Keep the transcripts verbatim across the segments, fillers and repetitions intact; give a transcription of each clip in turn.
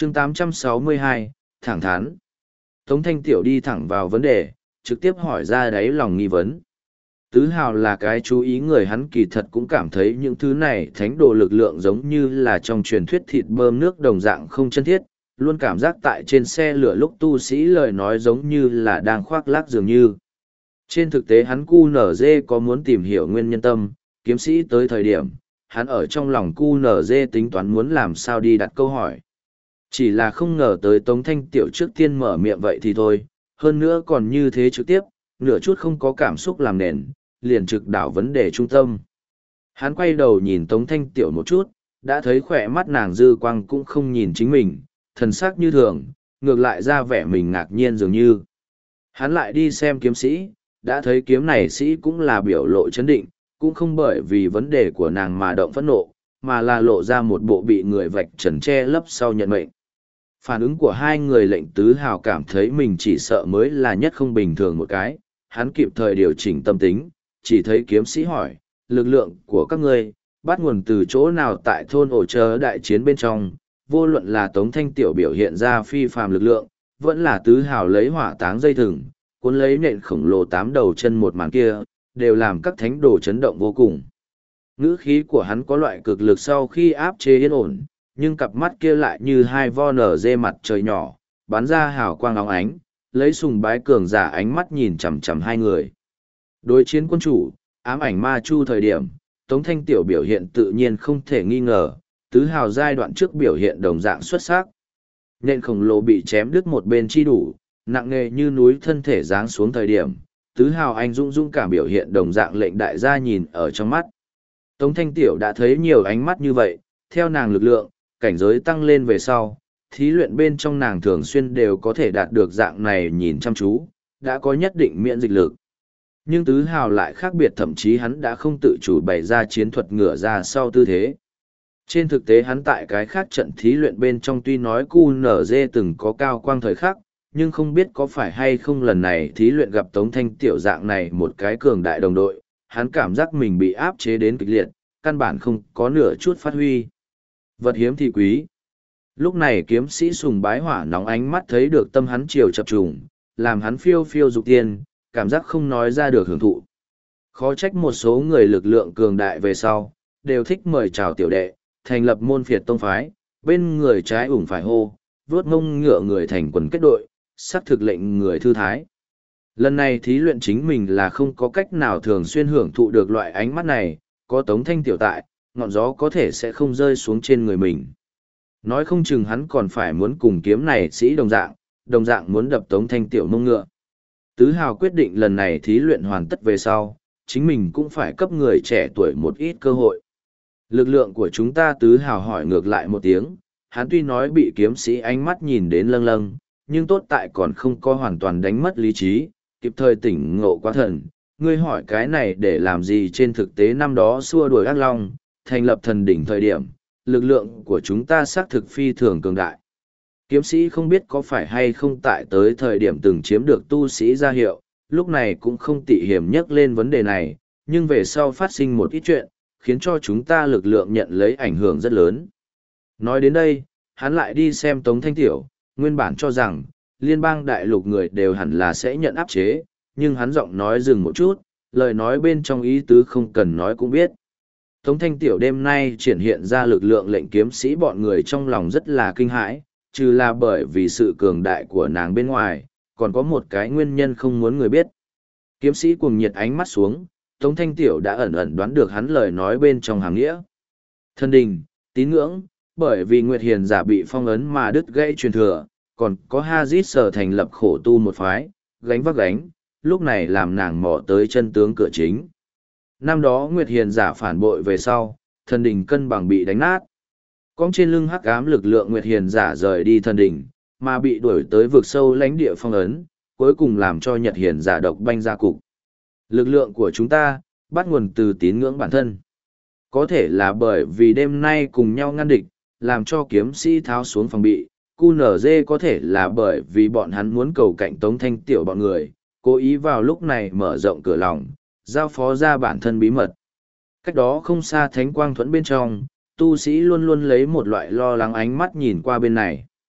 chương tám trăm sáu mươi hai, thẳng thắn. Tống Thanh Tiểu đi thẳng vào vấn đề, trực tiếp hỏi ra đáy lòng nghi vấn. Tứ Hào là cái chú ý người, hắn kỳ thật cũng cảm thấy những thứ này thánh đồ lực lượng giống như là trong truyền thuyết thịt bơm nước đồng dạng không chân thiết, luôn cảm giác tại trên xe lửa lúc tu sĩ lời nói giống như là đang khoác lác dường như. Trên thực tế hắn cu nở dê có muốn tìm hiểu nguyên nhân tâm, kiếm sĩ tới thời điểm, hắn ở trong lòng cu nở dê tính toán muốn làm sao đi đặt câu hỏi. Chỉ là không ngờ tới Tống Thanh Tiểu trước tiên mở miệng vậy thì thôi, hơn nữa còn như thế trực tiếp, nửa chút không có cảm xúc làm nền, liền trực đảo vấn đề trung tâm. Hắn quay đầu nhìn Tống Thanh Tiểu một chút, đã thấy khỏe mắt nàng dư quang cũng không nhìn chính mình, thần sắc như thường, ngược lại ra vẻ mình ngạc nhiên dường như. Hắn lại đi xem kiếm sĩ, đã thấy kiếm này sĩ cũng là biểu lộ chấn định, cũng không bởi vì vấn đề của nàng mà động phẫn nộ, mà là lộ ra một bộ bị người vạch trần che lấp sau nhận mệnh. Phản ứng của hai người lệnh Tứ Hào cảm thấy mình chỉ sợ mới là nhất không bình thường một cái, hắn kịp thời điều chỉnh tâm tính, chỉ thấy kiếm sĩ hỏi, lực lượng của các ngươi, bắt nguồn từ chỗ nào tại thôn ổ chớ đại chiến bên trong, vô luận là Tống Thanh Tiểu biểu hiện ra phi phàm lực lượng, vẫn là Tứ Hào lấy hỏa táng dây thừng, cuốn lấy nện khổng lồ tám đầu chân một màn kia, đều làm các thánh đồ chấn động vô cùng. Ngữ khí của hắn có loại cực lực sau khi áp chế yên ổn, nhưng cặp mắt kia lại như hai vo nở dê mặt trời nhỏ, bắn ra hào quang óng ánh, lấy sùng bái cường giả ánh mắt nhìn chằm chằm hai người. Đối chiến quân chủ, ám ảnh ma chu thời điểm, Tống Thanh Tiểu biểu hiện tự nhiên không thể nghi ngờ, Tứ Hào giai đoạn trước biểu hiện đồng dạng xuất sắc. Nện khổng lồ bị chém đứt một bên chi đủ, nặng nề như núi thân thể giáng xuống thời điểm, Tứ Hào anh dũng dũng cảm biểu hiện đồng dạng lệnh đại gia nhìn ở trong mắt. Tống Thanh Tiểu đã thấy nhiều ánh mắt như vậy, theo nàng lực lượng, cảnh giới tăng lên về sau, thí luyện bên trong nàng thường xuyên đều có thể đạt được dạng này nhìn chăm chú, đã có nhất định miễn dịch lực. Nhưng Tứ Hào lại khác biệt, thậm chí hắn đã không tự chủ bày ra chiến thuật ngửa ra sau tư thế. Trên thực tế hắn tại cái khác trận thí luyện bên trong tuy nói cu nở dê từng có cao quang thời khắc, nhưng không biết có phải hay không lần này thí luyện gặp Tống Thanh Tiểu dạng này một cái cường đại đồng đội, hắn cảm giác mình bị áp chế đến kịch liệt, căn bản không có nửa chút phát huy. Vật hiếm thì quý. Lúc này kiếm sĩ sùng bái hỏa nóng ánh mắt thấy được tâm hắn chiều chập trùng, làm hắn phiêu phiêu dục tiên, cảm giác không nói ra được hưởng thụ. Khó trách một số người lực lượng cường đại về sau, đều thích mời chào tiểu đệ, thành lập môn phiệt tông phái, bên người trái ủng phải hô, vuốt ngông ngựa người thành quần kết đội, sắc thực lệnh người thư thái. Lần này thí luyện chính mình là không có cách nào thường xuyên hưởng thụ được loại ánh mắt này, có Tống Thanh Tiểu tại, ngọn gió có thể sẽ không rơi xuống trên người mình. Nói không chừng hắn còn phải muốn cùng kiếm này sĩ đồng dạng, đồng dạng muốn đập Tống Thanh Tiểu mông ngựa. Tứ Hào quyết định lần này thí luyện hoàn tất về sau, chính mình cũng phải cấp người trẻ tuổi một ít cơ hội. Lực lượng của chúng ta, Tứ Hào hỏi ngược lại một tiếng, hắn tuy nói bị kiếm sĩ ánh mắt nhìn đến lâng lâng, nhưng tốt tại còn không có hoàn toàn đánh mất lý trí, kịp thời tỉnh ngộ quá thần. Ngươi hỏi cái này để làm gì? Trên thực tế năm đó xua đuổi ác long, thành lập thần đỉnh thời điểm, lực lượng của chúng ta xác thực phi thường cường đại. Kiếm sĩ không biết có phải hay không tại tới thời điểm từng chiếm được tu sĩ gia hiệu, lúc này cũng không tị hiểm nhắc lên vấn đề này, nhưng về sau phát sinh một ít chuyện, khiến cho chúng ta lực lượng nhận lấy ảnh hưởng rất lớn. Nói đến đây, hắn lại đi xem Tống Thanh Tiểu, nguyên bản cho rằng, liên bang đại lục người đều hẳn là sẽ nhận áp chế, nhưng hắn giọng nói dừng một chút, lời nói bên trong ý tứ không cần nói cũng biết. Tống Thanh Tiểu đêm nay triển hiện ra lực lượng lệnh kiếm sĩ bọn người trong lòng rất là kinh hãi, trừ là bởi vì sự cường đại của nàng bên ngoài, còn có một cái nguyên nhân không muốn người biết. Kiếm sĩ cuồng nhiệt ánh mắt xuống, Tống Thanh Tiểu đã ẩn ẩn đoán được hắn lời nói bên trong hàng nghĩa. Thân đình, tín ngưỡng, bởi vì Nguyệt Hiền giả bị phong ấn mà đứt gãy truyền thừa, còn có Hazit sở thành lập khổ tu một phái, gánh vác gánh, lúc này làm nàng mò tới chân tướng cửa chính. Năm đó Nguyệt Hiền giả phản bội về sau, thần đình cân bằng bị đánh nát. Cong trên lưng hắc ám lực lượng Nguyệt Hiền giả rời đi thần đình, mà bị đuổi tới vực sâu lãnh địa phong ấn, cuối cùng làm cho Nhật Hiền giả độc banh ra cục. Lực lượng của chúng ta, bắt nguồn từ tín ngưỡng bản thân. Có thể là bởi vì đêm nay cùng nhau ngăn địch, làm cho kiếm sĩ tháo xuống phòng bị, cu nở dê có thể là bởi vì bọn hắn muốn cầu cạnh Tống Thanh Tiểu bọn người, cố ý vào lúc này mở rộng cửa lòng, giao phó ra bản thân bí mật. Cách đó không xa thánh quang thuẫn bên trong, tu sĩ luôn luôn lấy một loại lo lắng ánh mắt nhìn qua bên này.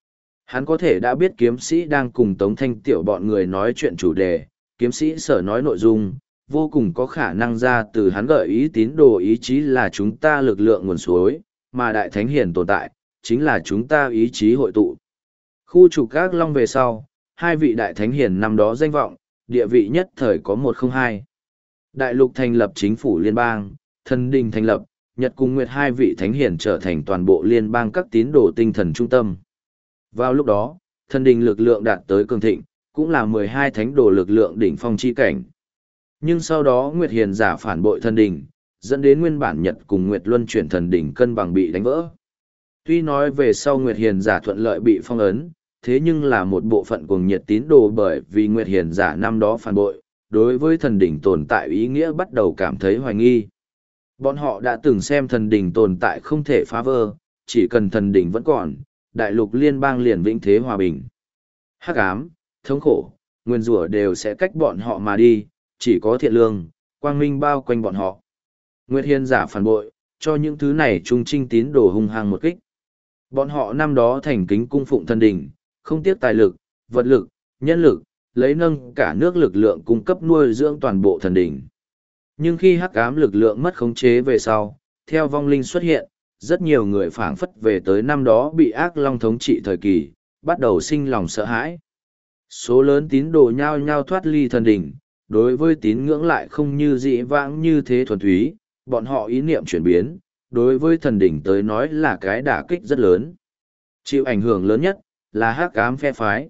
Hắn có thể đã biết kiếm sĩ đang cùng Tống Thanh Tiểu bọn người nói chuyện chủ đề, kiếm sĩ sở nói nội dung, vô cùng có khả năng ra từ hắn gợi ý tín đồ ý chí là chúng ta lực lượng nguồn suối, mà Đại Thánh Hiền tồn tại, chính là chúng ta ý chí hội tụ. Khu trục các long về sau, hai vị Đại Thánh Hiền năm đó danh vọng, địa vị nhất thời có một không hai. Đại lục thành lập chính phủ liên bang, thần đình thành lập, Nhật cùng Nguyệt hai vị Thánh Hiền trở thành toàn bộ liên bang các tín đồ tinh thần trung tâm. Vào lúc đó, thần đình lực lượng đạt tới cường thịnh, cũng là mười hai thánh đồ lực lượng đỉnh phong chi cảnh. Nhưng sau đó Nguyệt Hiền giả phản bội thần đình, dẫn đến nguyên bản Nhật cùng Nguyệt luân chuyển thần đình cân bằng bị đánh vỡ. Tuy nói về sau Nguyệt Hiền giả thuận lợi bị phong ấn, thế nhưng là một bộ phận cuồng nhiệt tín đồ bởi vì Nguyệt Hiền giả năm đó phản bội, đối với thần đỉnh tồn tại ý nghĩa bắt đầu cảm thấy hoài nghi. Bọn họ đã từng xem thần đỉnh tồn tại không thể phá vỡ, chỉ cần thần đỉnh vẫn còn, đại lục liên bang liền vĩnh thế hòa bình. Hắc ám, thống khổ, nguyên rủa đều sẽ cách bọn họ mà đi, chỉ có thiện lương, quang minh bao quanh bọn họ. Nguyệt Hiền giả phản bội, cho những thứ này trung trinh tín đồ hung hăng một kích. Bọn họ năm đó thành kính cung phụng thần đỉnh, không tiếc tài lực, vật lực, nhân lực, lấy nâng cả nước lực lượng cung cấp nuôi dưỡng toàn bộ thần đỉnh. Nhưng khi hắc ám lực lượng mất khống chế về sau, theo vong linh xuất hiện, rất nhiều người phảng phất về tới năm đó bị ác long thống trị thời kỳ, bắt đầu sinh lòng sợ hãi. Số lớn tín đồ nhao nhao thoát ly thần đỉnh, đối với tín ngưỡng lại không như dĩ vãng như thế thuần túy, bọn họ ý niệm chuyển biến, đối với thần đỉnh tới nói là cái đả kích rất lớn. Chịu ảnh hưởng lớn nhất là hắc ám phe phái.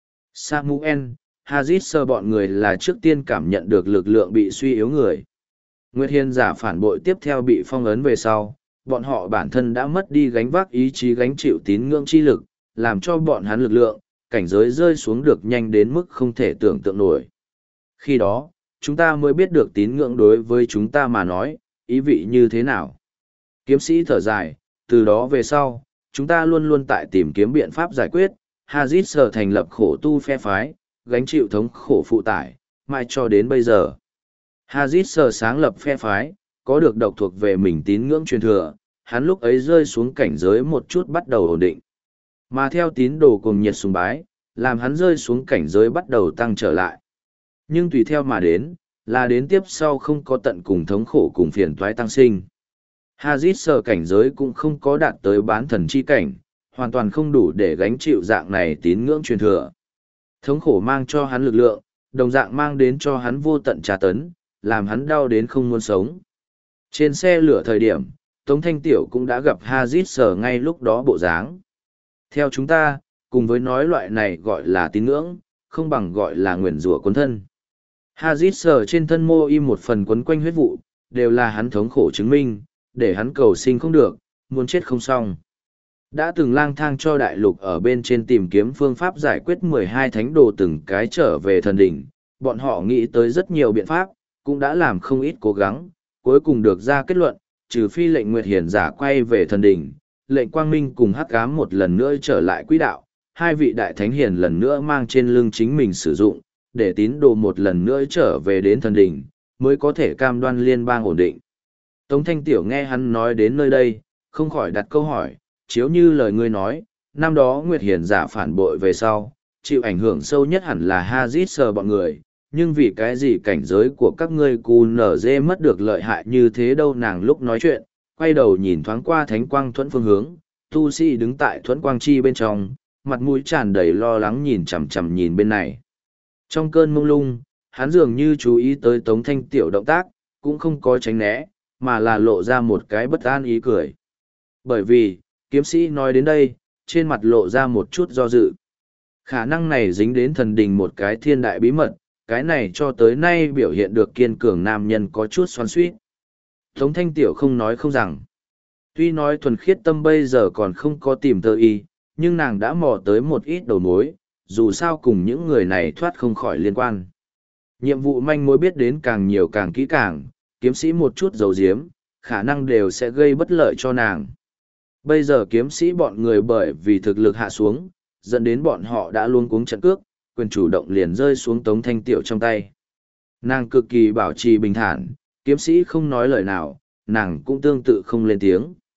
Samuel, Hazit bọn người là trước tiên cảm nhận được lực lượng bị suy yếu người. Nguyệt Hiền giả phản bội tiếp theo bị phong ấn về sau, bọn họ bản thân đã mất đi gánh vác ý chí gánh chịu tín ngưỡng chi lực, làm cho bọn hắn lực lượng, cảnh giới rơi xuống được nhanh đến mức không thể tưởng tượng nổi. Khi đó, chúng ta mới biết được tín ngưỡng đối với chúng ta mà nói, ý vị như thế nào. Kiếm sĩ thở dài, từ đó về sau, chúng ta luôn luôn tại tìm kiếm biện pháp giải quyết, Hazit sở thành lập khổ tu phe phái, gánh chịu thống khổ phụ tải, mãi cho đến bây giờ. Hazit sở sáng lập phe phái, có được độc thuộc về mình tín ngưỡng truyền thừa, hắn lúc ấy rơi xuống cảnh giới một chút bắt đầu ổn định. Mà theo tín đồ cùng nhiệt sùng bái, làm hắn rơi xuống cảnh giới bắt đầu tăng trở lại. Nhưng tùy theo mà đến, là đến tiếp sau không có tận cùng thống khổ cùng phiền toái tăng sinh. Hazit sở cảnh giới cũng không có đạt tới bán thần chi cảnh, hoàn toàn không đủ để gánh chịu dạng này tín ngưỡng truyền thừa. Thống khổ mang cho hắn lực lượng, đồng dạng mang đến cho hắn vô tận tra tấn, làm hắn đau đến không muốn sống. Trên xe lửa thời điểm, Tống Thanh Tiểu cũng đã gặp Hazit sở ngay lúc đó bộ dáng. Theo chúng ta, cùng với nói loại này gọi là tín ngưỡng, không bằng gọi là nguyền rủa cuốn thân. Hazit sở trên thân mô im một phần quấn quanh huyết vụ, đều là hắn thống khổ chứng minh, để hắn cầu sinh không được, muốn chết không xong. Đã từng lang thang cho đại lục ở bên trên tìm kiếm phương pháp giải quyết mười hai thánh đồ từng cái trở về thần đỉnh, bọn họ nghĩ tới rất nhiều biện pháp, cũng đã làm không ít cố gắng, cuối cùng được ra kết luận, trừ phi lệnh Nguyệt Hiền giả quay về thần đỉnh, lệnh Quang Minh cùng Hắc Ám một lần nữa trở lại quỹ đạo, hai vị đại thánh hiền lần nữa mang trên lưng chính mình sử dụng, để tín đồ một lần nữa trở về đến thần đỉnh, mới có thể cam đoan liên bang ổn định. Tống Thanh Tiểu nghe hắn nói đến nơi đây, không khỏi đặt câu hỏi, chiếu như lời ngươi nói, năm đó Nguyệt Hiền giả phản bội về sau, chịu ảnh hưởng sâu nhất hẳn là Hazit sờ bọn người, nhưng vì cái gì cảnh giới của các ngươi cù nở dê mất được lợi hại như thế đâu. Nàng lúc nói chuyện, quay đầu nhìn thoáng qua thánh quang thuẫn phương hướng, tu sĩ đứng tại thuẫn quang chi bên trong, mặt mũi tràn đầy lo lắng nhìn chằm chằm nhìn bên này. Trong cơn mông lung, hắn dường như chú ý tới Tống Thanh Tiểu động tác, cũng không có tránh né, mà là lộ ra một cái bất an ý cười. Bởi vì, kiếm sĩ nói đến đây, trên mặt lộ ra một chút do dự. Khả năng này dính đến thần đình một cái thiên đại bí mật, cái này cho tới nay biểu hiện được kiên cường nam nhân có chút xoắn xuýt. Tống Thanh Tiểu không nói không rằng. Tuy nói thuần khiết tâm bây giờ còn không có tìm tơ y, nhưng nàng đã mò tới một ít đầu mối, dù sao cùng những người này thoát không khỏi liên quan. Nhiệm vụ manh mối biết đến càng nhiều càng kỹ càng, kiếm sĩ một chút dầu diếm, khả năng đều sẽ gây bất lợi cho nàng. Bây giờ kiếm sĩ bọn người bởi vì thực lực hạ xuống, dẫn đến bọn họ đã luôn cuống trận cước, quyền chủ động liền rơi xuống Tống Thanh Tiểu trong tay. Nàng cực kỳ bảo trì bình thản, kiếm sĩ không nói lời nào, nàng cũng tương tự không lên tiếng.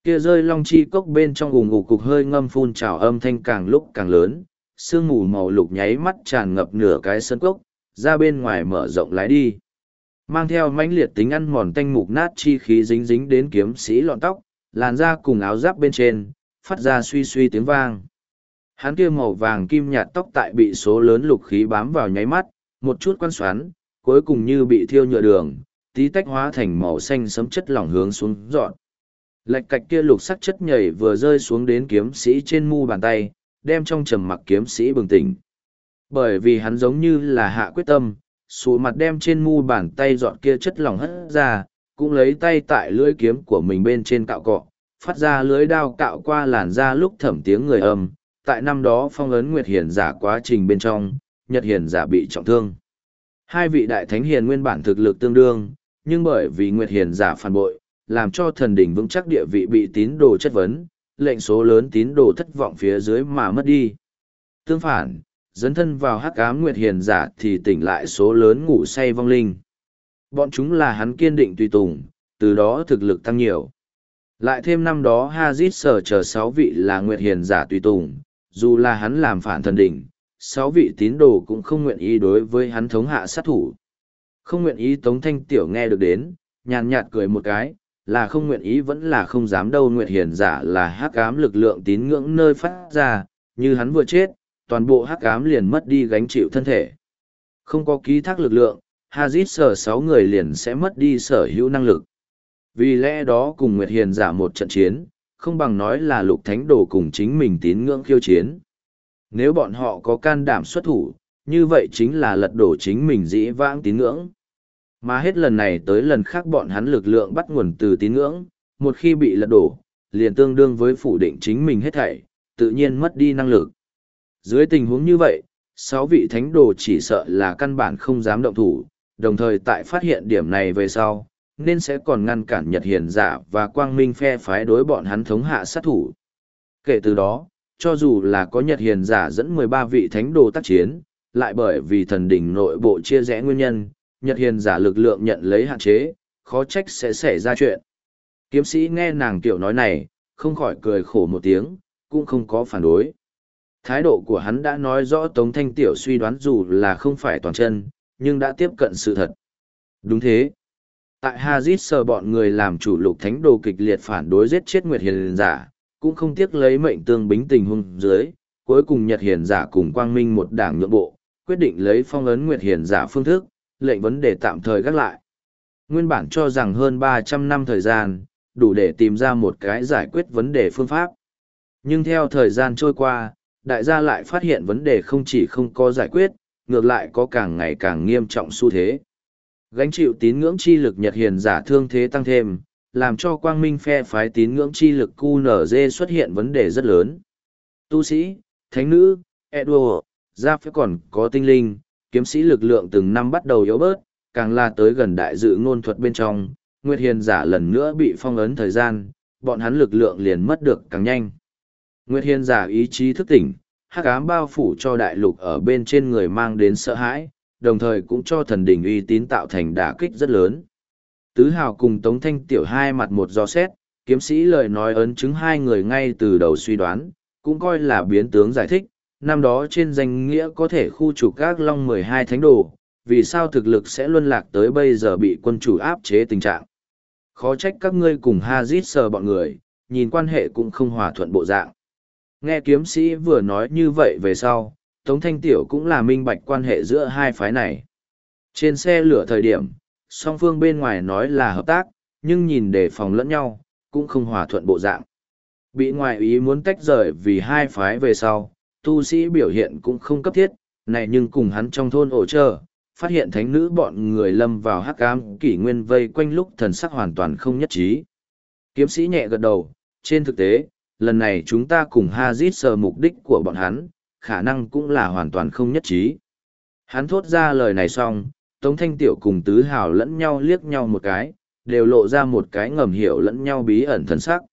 Kia rơi long chi cốc bên trong ủng ủ cục hơi ngâm phun trào âm thanh càng lúc càng lớn, sương mù màu lục nháy mắt tràn ngập nửa cái sân cốc, ra bên ngoài mở rộng lái đi. Mang theo mãnh liệt tính ăn mòn tanh mục nát chi khí dính dính đến kiếm sĩ lọn tóc, làn da cùng áo giáp bên trên, phát ra suy suy tiếng vang. Hắn kia màu vàng kim nhạt tóc tại bị số lớn lục khí bám vào nháy mắt, một chút quan xoắn, cuối cùng như bị thiêu nhựa đường, tí tách hóa thành màu xanh sấm chất lỏng hướng xuống dọn. Lạch cạch kia lục sắc chất nhảy vừa rơi xuống đến kiếm sĩ trên mu bàn tay, đem trong trầm mặc kiếm sĩ bừng tỉnh. Bởi vì hắn giống như là hạ quyết tâm, sụ mặt đem trên mu bàn tay dọn kia chất lỏng hất ra, cũng lấy tay tại lưỡi kiếm của mình bên trên cạo cọ, phát ra lưỡi đao cạo qua làn da lúc thẩm tiếng người âm. Tại năm đó phong ấn Nguyệt Hiền giả quá trình bên trong, Nhật Hiền giả bị trọng thương. Hai vị đại thánh hiền nguyên bản thực lực tương đương, nhưng bởi vì Nguyệt Hiền giả phản bội, làm cho thần đỉnh vững chắc địa vị bị tín đồ chất vấn, lệnh số lớn tín đồ thất vọng phía dưới mà mất đi. Tương phản, dấn thân vào hắc ám Nguyệt Hiền giả thì tỉnh lại số lớn ngủ say vong linh. Bọn chúng là hắn kiên định tùy tùng, từ đó thực lực tăng nhiều. Lại thêm năm đó Hazit sở chờ sáu vị là Nguyệt Hiền giả tùy tùng, dù là hắn làm phản thần đỉnh, sáu vị tín đồ cũng không nguyện ý đối với hắn thống hạ sát thủ. Không nguyện ý Tống Thanh Tiểu nghe được đến, nhàn nhạt cười một cái, là không nguyện ý vẫn là không dám đâu. Nguyệt Hiền giả là hắc ám lực lượng tín ngưỡng nơi phát ra, như hắn vừa chết, toàn bộ hắc ám liền mất đi gánh chịu thân thể. Không có ký thác lực lượng, Hazit sở sáu người liền sẽ mất đi sở hữu năng lực. Vì lẽ đó cùng Nguyệt Hiền giả một trận chiến, không bằng nói là lục thánh đồ cùng chính mình tín ngưỡng khiêu chiến. Nếu bọn họ có can đảm xuất thủ, như vậy chính là lật đổ chính mình dĩ vãng tín ngưỡng. Mà hết lần này tới lần khác bọn hắn lực lượng bắt nguồn từ tín ngưỡng, một khi bị lật đổ, liền tương đương với phủ định chính mình hết thảy, tự nhiên mất đi năng lực. Dưới tình huống như vậy, sáu vị thánh đồ chỉ sợ là căn bản không dám động thủ, đồng thời tại phát hiện điểm này về sau, nên sẽ còn ngăn cản Nhật Hiền giả và Quang Minh phe phái đối bọn hắn thống hạ sát thủ. Kể từ đó, cho dù là có Nhật Hiền giả dẫn mười ba vị thánh đồ tác chiến, lại bởi vì thần đỉnh nội bộ chia rẽ nguyên nhân, Nhật Hiền giả lực lượng nhận lấy hạn chế, khó trách sẽ xảy ra chuyện. Kiếm sĩ nghe nàng tiểu nói này, không khỏi cười khổ một tiếng, cũng không có phản đối. Thái độ của hắn đã nói rõ Tống Thanh Tiểu suy đoán dù là không phải toàn chân, nhưng đã tiếp cận sự thật. Đúng thế. Tại Hazit sờ bọn người làm chủ lục thánh đồ kịch liệt phản đối giết chết Nguyệt Hiền giả, cũng không tiếc lấy mệnh tương bính tình huống dưới, cuối cùng Nhật Hiền giả cùng Quang Minh một đảng nhượng bộ, quyết định lấy phong ấn Nguyệt Hiền giả phương thức, lệnh vấn đề tạm thời gác lại. Nguyên bản cho rằng hơn ba trăm năm thời gian, đủ để tìm ra một cái giải quyết vấn đề phương pháp. Nhưng theo thời gian trôi qua, đại gia lại phát hiện vấn đề không chỉ không có giải quyết, ngược lại có càng ngày càng nghiêm trọng xu thế. Gánh chịu tín ngưỡng chi lực Nhật Hiền giả thương thế tăng thêm, làm cho Quang Minh phe phái tín ngưỡng chi lực quy en giê xuất hiện vấn đề rất lớn. Tu sĩ, thánh nữ, Edward, gia phép còn có tinh linh, kiếm sĩ lực lượng từng năm bắt đầu yếu bớt, càng là tới gần đại dự ngôn thuật bên trong, Nguyệt Hiền giả lần nữa bị phong ấn thời gian, bọn hắn lực lượng liền mất được càng nhanh. Nguyệt Hiền giả ý chí thức tỉnh, hắc ám bao phủ cho đại lục ở bên trên người mang đến sợ hãi, đồng thời cũng cho thần đỉnh uy tín tạo thành đả kích rất lớn. Tứ Hào cùng Tống Thanh Tiểu hai mặt một do xét, kiếm sĩ lời nói ấn chứng hai người ngay từ đầu suy đoán, cũng coi là biến tướng giải thích, năm đó trên danh nghĩa có thể khu trục các long mười hai thánh đồ, vì sao thực lực sẽ luân lạc tới bây giờ bị quân chủ áp chế tình trạng. Khó trách các ngươi cùng Hazit sờ bọn người, nhìn quan hệ cũng không hòa thuận bộ dạng. Nghe kiếm sĩ vừa nói như vậy về sau, Tống Thanh Tiểu cũng là minh bạch quan hệ giữa hai phái này. Trên xe lửa thời điểm, song phương bên ngoài nói là hợp tác, nhưng nhìn đề phòng lẫn nhau, cũng không hòa thuận bộ dạng. Bị ngoại ý muốn tách rời vì hai phái về sau, tu sĩ biểu hiện cũng không cấp thiết, này nhưng cùng hắn trong thôn ổ trơ, phát hiện thánh nữ bọn người lâm vào hắc ám kỷ nguyên vây quanh lúc thần sắc hoàn toàn không nhất trí. Kiếm sĩ nhẹ gật đầu, trên thực tế, lần này chúng ta cùng Hazit sờ mục đích của bọn hắn, khả năng cũng là hoàn toàn không nhất trí. Hắn thốt ra lời này xong, Tống Thanh Tiểu cùng Tứ Hào lẫn nhau liếc nhau một cái, đều lộ ra một cái ngầm hiểu lẫn nhau bí ẩn thần sắc.